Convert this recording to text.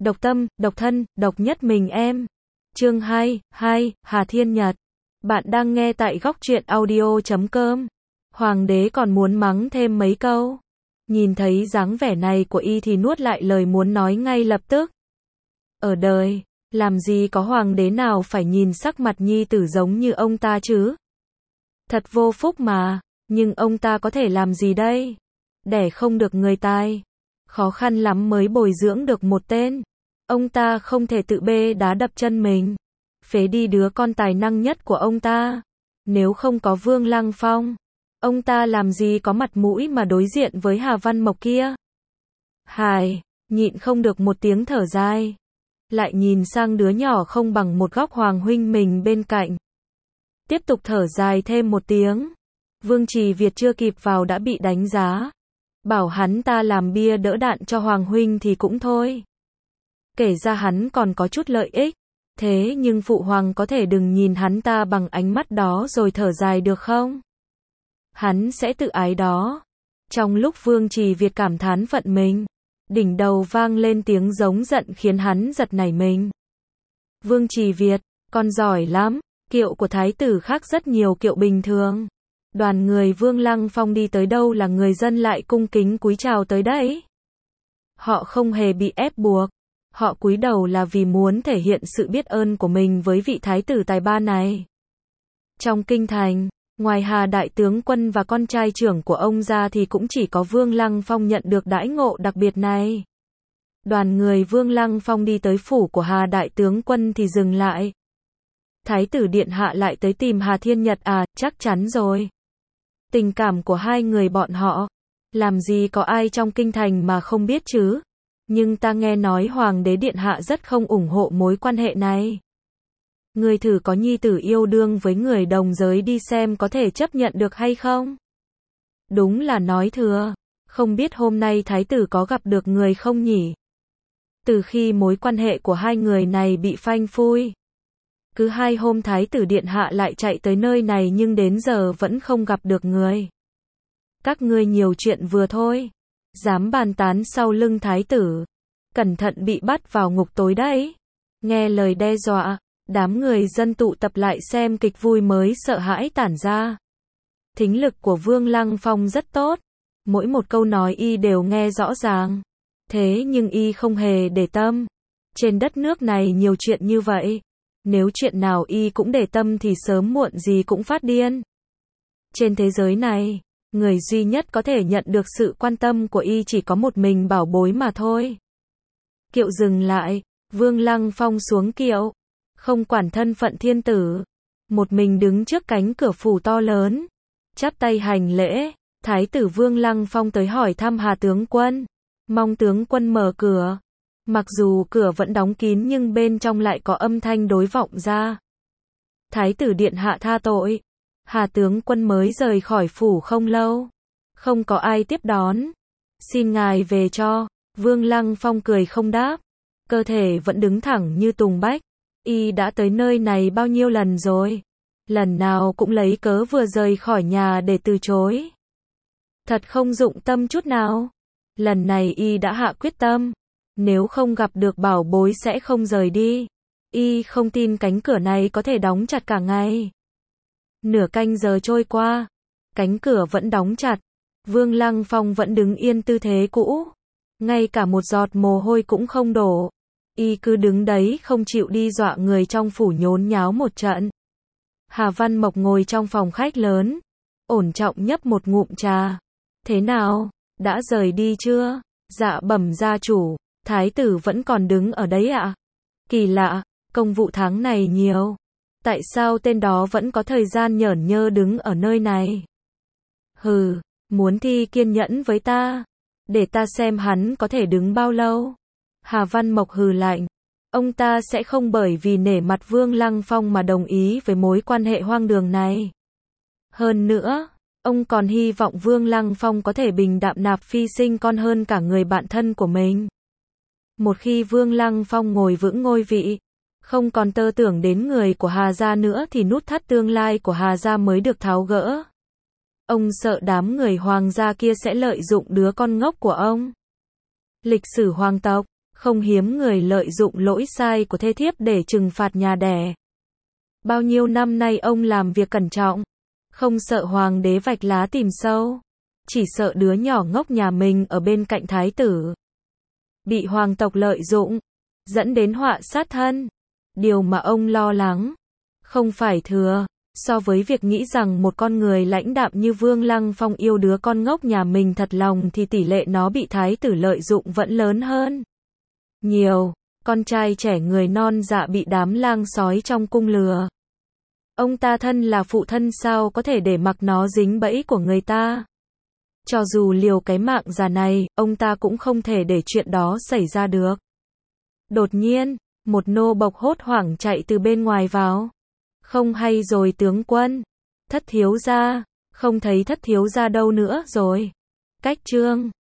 độc tâm, độc thân, độc nhất mình em. Chương 2, Hà Thiên Nhật. Bạn đang nghe tại góc truyện audio.com. Hoàng đế còn muốn mắng thêm mấy câu. Nhìn thấy dáng vẻ này của y thì nuốt lại lời muốn nói ngay lập tức. Ở đời, làm gì có hoàng đế nào phải nhìn sắc mặt nhi tử giống như ông ta chứ? Thật vô phúc mà, nhưng ông ta có thể làm gì đây? Đẻ không được người tài. Khó khăn lắm mới bồi dưỡng được một tên. Ông ta không thể tự bê đá đập chân mình. Phế đi đứa con tài năng nhất của ông ta. Nếu không có Vương Lăng Phong, ông ta làm gì có mặt mũi mà đối diện với Hà Văn Mộc kia. Hài, nhịn không được một tiếng thở dài. Lại nhìn sang đứa nhỏ không bằng một góc Hoàng huynh mình bên cạnh. Tiếp tục thở dài thêm một tiếng. Vương Trì Việt chưa kịp vào đã bị đánh giá. Bảo hắn ta làm bia đỡ đạn cho Hoàng huynh thì cũng thôi. Kể ra hắn còn có chút lợi ích. Thế nhưng phụ hoàng có thể đừng nhìn hắn ta bằng ánh mắt đó rồi thở dài được không? Hắn sẽ tự ái đó. Trong lúc Vương Trì Việt cảm thán phận mình, đỉnh đầu vang lên tiếng giống giận khiến hắn giật nảy mình. Vương Trì Việt, con giỏi lắm. Kiệu của thái tử khác rất nhiều kiệu bình thường. Đoàn người Vương Lăng Phong đi tới đâu là người dân lại cung kính cúi chào tới đấy. Họ không hề bị ép buộc. Họ cúi đầu là vì muốn thể hiện sự biết ơn của mình với vị thái tử tài ba này. Trong kinh thành, ngoài Hà đại tướng quân và con trai trưởng của ông ra thì cũng chỉ có Vương Lăng Phong nhận được đãi ngộ đặc biệt này. Đoàn người Vương Lăng Phong đi tới phủ của Hà đại tướng quân thì dừng lại. Thái tử điện hạ lại tới tìm Hà Thiên Nhật à? Chắc chắn rồi. Tình cảm của hai người bọn họ, làm gì có ai trong kinh thành mà không biết chứ. Nhưng ta nghe nói Hoàng đế điện hạ rất không ủng hộ mối quan hệ này. Ngươi thử có nhi tử yêu đương với người đồng giới đi xem có thể chấp nhận được hay không? Đúng là nói thừa. Không biết hôm nay thái tử có gặp được người không nhỉ? Từ khi mối quan hệ của hai người này bị phanh phui, cứ 2 hôm thái tử điện hạ lại chạy tới nơi này nhưng đến giờ vẫn không gặp được người. Các ngươi nhiều chuyện vừa thôi. Dám bàn tán sau lưng thái tử. Cẩn thận bị bắt vào ngục tối đấy. Nghe lời đe dọa, đám người dân tụ tập lại xem kịch vui mới sợ hãi tản ra. Thính lực của Vương Lăng Phong rất tốt. Mỗi một câu nói y đều nghe rõ ràng. Thế nhưng y không hề để tâm. Trên đất nước này nhiều chuyện như vậy. Nếu chuyện nào y cũng để tâm thì sớm muộn gì cũng phát điên. Trên thế giới này, người duy nhất có thể nhận được sự quan tâm của y chỉ có một mình bảo bối mà thôi. Kiệu dừng lại, Vương Lăng Phong xuống kiệu, không quản thân phận thiên tử, một mình đứng trước cánh cửa phủ to lớn, chắp tay hành lễ. Thái tử Vương Lăng Phong tới hỏi thăm Hà tướng quân, mong tướng quân mở cửa. Mặc dù cửa vẫn đóng kín nhưng bên trong lại có âm thanh đối vọng ra. Thái tử điện hạ tha tội. Hà tướng quân mới rời khỏi phủ không lâu. Không có ai tiếp đón. Xin ngài về cho. Vương Lăng Phong cười không đáp. Cơ thể vẫn đứng thẳng như tùng bách. Y đã tới nơi này bao nhiêu lần rồi. Lần nào cũng lấy cớ vừa rời khỏi nhà để từ chối. Thật không dụng tâm chút nào. Lần này y đã hạ quyết tâm. Nếu không gặp được bảo bối sẽ không rời đi. Y không tin cánh cửa này có thể đóng chặt cả ngày. Nửa canh giờ trôi qua, cánh cửa vẫn đóng chặt. Vương Lăng Phong vẫn đứng yên tư thế cũ. Ngay cả một giọt mồ hôi cũng không đổ. Y cứ đứng đấy không chịu đi dọa người trong phủ nhốn nháo một trận. Hà Văn Mộc ngồi trong phòng khách lớn, ổn trọng nhấp một ngụm trà. Thế nào, đã rời đi chưa? Dạ bẩm gia chủ. Thái tử vẫn còn đứng ở đấy ạ? Kỳ lạ, công vụ tháng này nhiều. Tại sao tên đó vẫn có thời gian nhởn nhơ đứng ở nơi này? Hừ, muốn thi kiên nhẫn với ta. Để ta xem hắn có thể đứng bao lâu. Hà Văn Mộc hừ lạnh. Ông ta sẽ không bởi vì nể mặt Vương Lăng Phong mà đồng ý với mối quan hệ hoang đường này. Hơn nữa, ông còn hy vọng Vương Lăng Phong có thể bình đạm nạp phi sinh con hơn cả người bạn thân của mình. Một khi Vương Lăng Phong ngồi vững ngôi vị, không còn tơ tưởng đến người của Hà gia nữa thì nút thắt tương lai của Hà gia mới được tháo gỡ. Ông sợ đám người hoàng gia kia sẽ lợi dụng đứa con ngốc của ông. Lịch sử hoàng tộc, Không hiếm người lợi dụng lỗi sai của thê thiếp để trừng phạt nhà đẻ. Bao nhiêu năm nay ông làm việc cẩn trọng, không sợ hoàng đế vạch lá tìm sâu, chỉ sợ đứa nhỏ ngốc nhà mình ở bên cạnh thái tử bị hoàng tộc lợi dụng, dẫn đến họa sát thân. Điều mà ông lo lắng không phải thừa so với việc nghĩ rằng một con người lãnh đạm như Vương Lăng Phong yêu đứa con ngốc nhà mình thật lòng thì tỷ lệ nó bị thái tử lợi dụng vẫn lớn hơn nhiều. Con trai trẻ người non dạ bị đám lang sói trong cung lừa. Ông ta thân là phụ thân sao có thể để mặc nó dính bẫy của người ta. Cho dù liều cái mạng già này, ông ta cũng không thể để chuyện đó xảy ra được. Đột nhiên, một nô bộc hốt hoảng chạy từ bên ngoài vào. Không hay rồi tướng quân. Thất thiếu gia, không thấy thất thiếu gia đâu nữa rồi. Cách chương